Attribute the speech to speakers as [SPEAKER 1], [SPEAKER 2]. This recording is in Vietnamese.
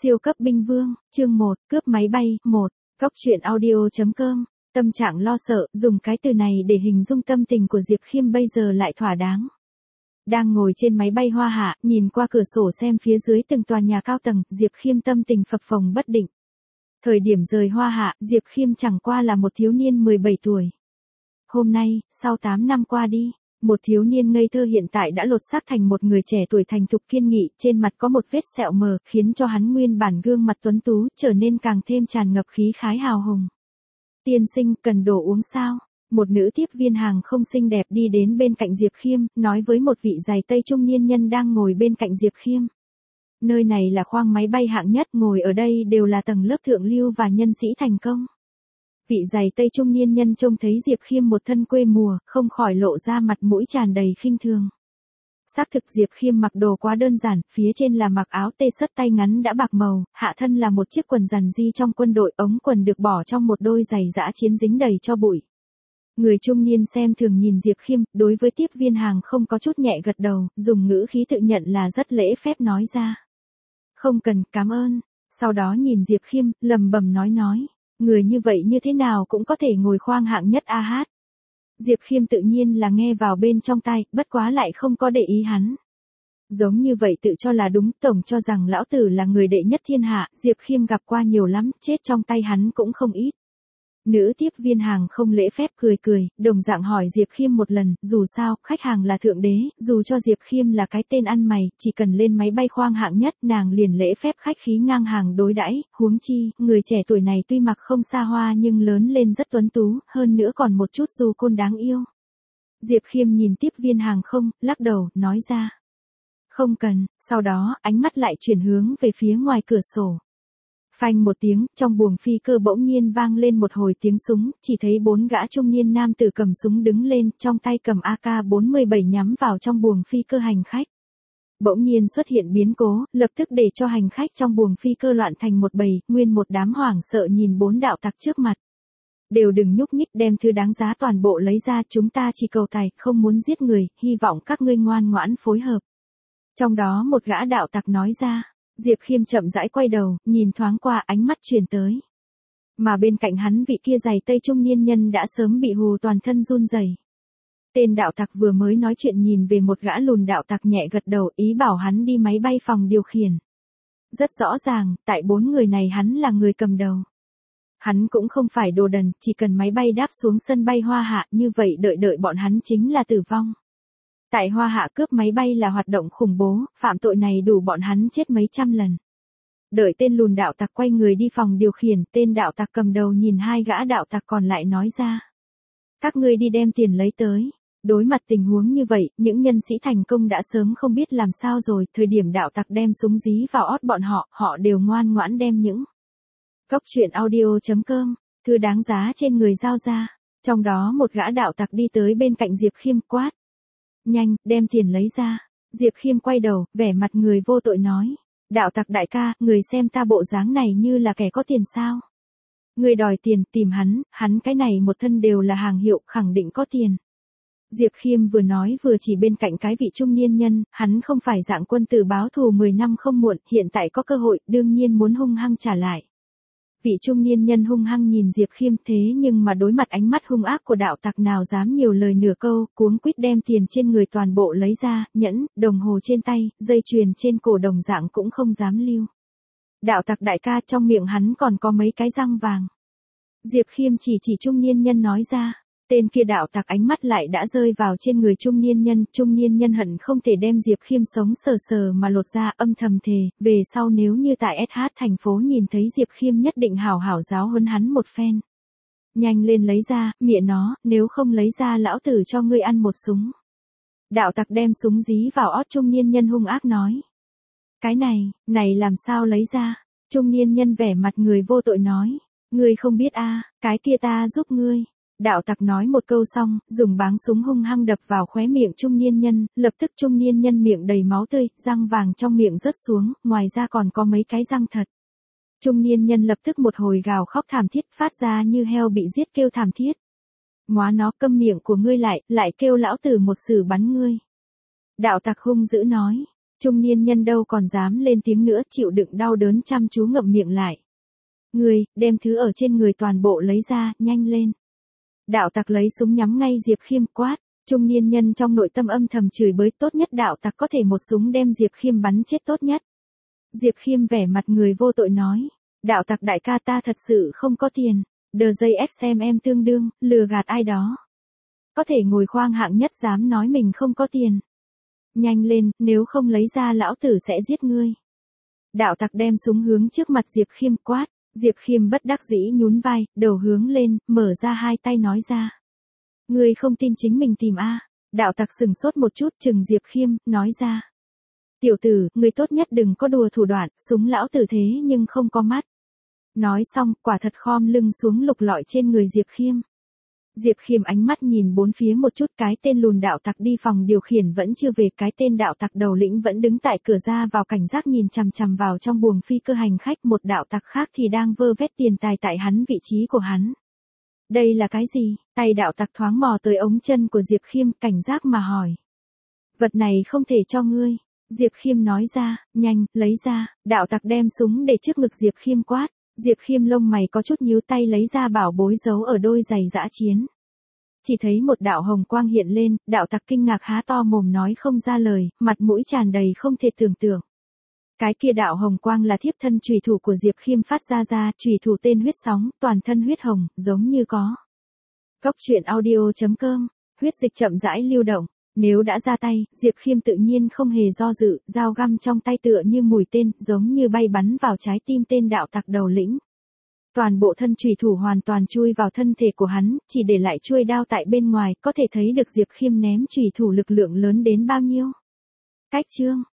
[SPEAKER 1] Siêu cấp binh vương, chương 1, cướp máy bay, 1, Cóc truyện audio.com, tâm trạng lo sợ, dùng cái từ này để hình dung tâm tình của Diệp Khiêm bây giờ lại thỏa đáng. Đang ngồi trên máy bay Hoa Hạ, nhìn qua cửa sổ xem phía dưới từng tòa nhà cao tầng, Diệp Khiêm tâm tình phập phồng bất định. Thời điểm rời Hoa Hạ, Diệp Khiêm chẳng qua là một thiếu niên 17 tuổi. Hôm nay, sau 8 năm qua đi, một thiếu niên ngây thơ hiện tại đã lột xác thành một người trẻ tuổi thành thục kiên nghị, trên mặt có một vết sẹo mờ, khiến cho hắn nguyên bản gương mặt tuấn tú trở nên càng thêm tràn ngập khí khái hào hùng. Tiên sinh, cần đồ uống sao? Một nữ tiếp viên hàng không xinh đẹp đi đến bên cạnh Diệp Khiêm, nói với một vị giày tây trung niên nhân đang ngồi bên cạnh Diệp Khiêm. Nơi này là khoang máy bay hạng nhất, ngồi ở đây đều là tầng lớp thượng lưu và nhân sĩ thành công. Vị giày tây trung niên nhân trông thấy Diệp Khiêm một thân quê mùa, không khỏi lộ ra mặt mũi tràn đầy khinh thường. Xác thực Diệp Khiêm mặc đồ quá đơn giản, phía trên là mặc áo t-shirt tay ngắn đã bạc màu, hạ thân là một chiếc quần giản di trong quân đội, ống quần được bỏ trong một đôi giày dã chiến dính đầy cho bụi. Người trung niên xem thường nhìn Diệp Khiêm, đối với tiếp viên hàng không có chút nhẹ gật đầu, dùng ngữ khí tự nhận là rất lễ phép nói ra. Không cần, cảm ơn. Sau đó nhìn Diệp Khiêm, lầm bầm nói. Người như vậy như thế nào cũng có thể ngồi khoang hạng nhất a hát. Diệp Khiêm tự nhiên là nghe vào bên trong tai, bất quá lại không có để ý hắn. Giống như vậy tự cho là đúng, tổng cho rằng lão tử là người đệ nhất thiên hạ, Diệp Khiêm gặp qua nhiều lắm, chết trong tay hắn cũng không ít. Nữ tiếp viên hàng không lễ phép cười, đồng dạng hỏi Diệp Khiêm một lần, dù sao, khách hàng là thượng đế, dù cho Diệp Khiêm là cái tên ăn mày, chỉ cần lên máy bay khoang hạng nhất, nàng liền lễ phép khách khí ngang hàng đối đãi, huống chi, người trẻ tuổi này tuy mặc không xa hoa nhưng lớn lên rất tuấn tú, hơn nữa còn một chút du côn đáng yêu. Diệp Khiêm nhìn tiếp viên hàng không, lắc đầu, nói ra. Không cần, sau đó, ánh mắt lại chuyển hướng về phía ngoài cửa sổ. Phanh một tiếng, trong buồng phi cơ bỗng nhiên vang lên một hồi tiếng súng, chỉ thấy 4 gã trung niên nam tử cầm súng đứng lên, trong tay cầm AK-47 nhắm vào trong buồng phi cơ hành khách. Bỗng nhiên xuất hiện biến cố, lập tức để cho hành khách trong buồng phi cơ loạn thành một bầy, nguyên một đám hoảng sợ nhìn 4 đạo tặc trước mặt. Đều đừng nhúc nhích, đem thứ đáng giá toàn bộ lấy ra, chúng ta chỉ cầu tài, không muốn giết người, hy vọng các ngươi ngoan ngoãn phối hợp. Trong đó một gã đạo tặc nói ra. Diệp Khiêm chậm rãi quay đầu, nhìn thoáng qua, ánh mắt truyền tới. Mà bên cạnh hắn vị kia giày tây trung niên nhân đã sớm bị hù toàn thân run rẩy. Tên đạo tặc vừa mới nói chuyện nhìn về một gã lùn đạo tặc nhẹ gật đầu, ý bảo hắn đi máy bay phòng điều khiển. Rất rõ ràng, tại 4 người này hắn là người cầm đầu. Hắn cũng không phải đồ đần, chỉ cần máy bay đáp xuống sân bay Hoa Hạ, như vậy đợi bọn hắn chính là tử vong. Tại Hoa Hạ cướp máy bay là hoạt động khủng bố, phạm tội này đủ bọn hắn chết mấy trăm lần. Đợi tên lùn đạo tặc quay người đi phòng điều khiển, tên đạo tặc cầm đầu nhìn 2 gã đạo tặc còn lại nói ra. Các ngươi đi đem tiền lấy tới. Đối mặt tình huống như vậy, những nhân sĩ thành công đã sớm không biết làm sao rồi, thời điểm đạo tặc đem súng dí vào ót bọn họ đều ngoan ngoãn đem những Cóc truyện audio.com, thứ đáng giá trên người giao ra. Trong đó một gã đạo tặc đi tới bên cạnh Diệp Khiêm quát. Nhanh, đem tiền lấy ra. Diệp Khiêm quay đầu, vẻ mặt người vô tội nói. Đạo tặc đại ca, người xem ta bộ dáng này như là kẻ có tiền sao? Người đòi tiền, tìm hắn cái này một thân đều là hàng hiệu, khẳng định có tiền. Diệp Khiêm vừa nói vừa chỉ bên cạnh cái vị trung niên nhân, hắn không phải dạng quân tử báo thù 10 năm không muộn, hiện tại có cơ hội, đương nhiên muốn hung hăng trả lại. Vị trung niên nhân hung hăng nhìn Diệp Khiêm thế nhưng mà đối mặt ánh mắt hung ác của đạo tặc nào dám nhiều lời nửa câu, cuống quýt đem tiền trên người toàn bộ lấy ra, nhẫn, đồng hồ trên tay, dây chuyền trên cổ đồng dạng cũng không dám lưu. Đạo tặc đại ca, trong miệng hắn còn có mấy cái răng vàng. Diệp Khiêm chỉ trung niên nhân nói ra. Tên kia đạo tặc ánh mắt lại đã rơi vào trên người trung niên nhân hận không thể đem Diệp Khiêm sống sờ mà lột ra, âm thầm thề, về sau nếu như tại SH thành phố nhìn thấy Diệp Khiêm nhất định hảo hảo giáo huấn hắn một phen. Nhanh lên lấy ra, mẹ nó, nếu không lấy ra lão tử cho ngươi ăn một súng. Đạo tặc đem súng dí vào ót trung niên nhân hung ác nói. Cái này làm sao lấy ra? Trung niên nhân vẻ mặt người vô tội nói. Ngươi không biết a, cái kia ta giúp ngươi. Đạo tặc nói một câu xong, dùng báng súng hung hăng đập vào khóe miệng trung niên nhân, lập tức trung niên nhân miệng đầy máu tươi, răng vàng trong miệng rớt xuống, ngoài ra còn có mấy cái răng thật. Trung niên nhân lập tức một hồi gào khóc thảm thiết, phát ra như heo bị giết kêu thảm thiết. Móa nó, câm miệng của ngươi lại kêu lão tử một sử bắn ngươi. Đạo tặc hung dữ nói. Trung niên nhân đâu còn dám lên tiếng nữa, chịu đựng đau đớn chăm chú ngậm miệng lại. Người, đem thứ ở trên người toàn bộ lấy ra, nhanh lên. Đạo tặc lấy súng nhắm ngay Diệp Khiêm quát. Trung niên nhân trong nội tâm âm thầm chửi bới, tốt nhất đạo tặc có thể một súng đem Diệp Khiêm bắn chết tốt nhất. Diệp Khiêm vẻ mặt người vô tội nói. Đạo tặc đại ca, ta thật sự không có tiền. Đờ dây xem em tương đương, lừa gạt ai đó. Có thể ngồi khoang hạng nhất dám nói mình không có tiền. Nhanh lên, nếu không lấy ra lão tử sẽ giết ngươi. Đạo tặc đem súng hướng trước mặt Diệp Khiêm quát. Diệp Khiêm bất đắc dĩ nhún vai, đầu hướng lên, mở ra hai tay nói ra. Ngươi không tin chính mình tìm a. Đạo tặc sừng sốt một chút, chừng Diệp Khiêm, nói ra. Tiểu tử, ngươi tốt nhất đừng có đùa thủ đoạn, súng lão tử thế nhưng không có mắt. Nói xong, quả thật khom lưng xuống lục lọi trên người Diệp Khiêm. Diệp Khiêm ánh mắt nhìn bốn phía một chút, cái tên lùn đạo tặc đi phòng điều khiển vẫn chưa về, cái tên đạo tặc đầu lĩnh vẫn đứng tại cửa ra vào cảnh giác nhìn chằm chằm vào trong buồng phi cơ hành khách, một đạo tặc khác thì đang vơ vét tiền tài tại hắn vị trí của hắn. Đây là cái gì? Tay đạo tặc thoáng mò tới ống chân của Diệp Khiêm, cảnh giác mà hỏi. Vật này không thể cho ngươi. Diệp Khiêm nói ra, nhanh, lấy ra. Đạo tặc đem súng để trước ngực Diệp Khiêm quát. Diệp Khiêm lông mày có chút nhíu, tay lấy ra bảo bối giấu ở đôi giày dã chiến. Chỉ thấy một đạo hồng quang hiện lên, đạo tặc kinh ngạc há to mồm nói không ra lời, mặt mũi tràn đầy không thể tưởng tượng. Cái kia đạo hồng quang là thiếp thân chùy thủ của Diệp Khiêm phát ra, chùy thủ tên huyết sóng, toàn thân huyết hồng, giống như có. Goctruyện audio.com, huyết dịch chậm rãi lưu động. Nếu đã ra tay, Diệp Khiêm tự nhiên không hề do dự, dao găm trong tay tựa như mũi tên, giống như bay bắn vào trái tim tên đạo tặc đầu lĩnh. Toàn bộ thân chùy thủ hoàn toàn chui vào thân thể của hắn, chỉ để lại chuôi đao tại bên ngoài, có thể thấy được Diệp Khiêm ném chùy thủ lực lượng lớn đến bao nhiêu. Cách chương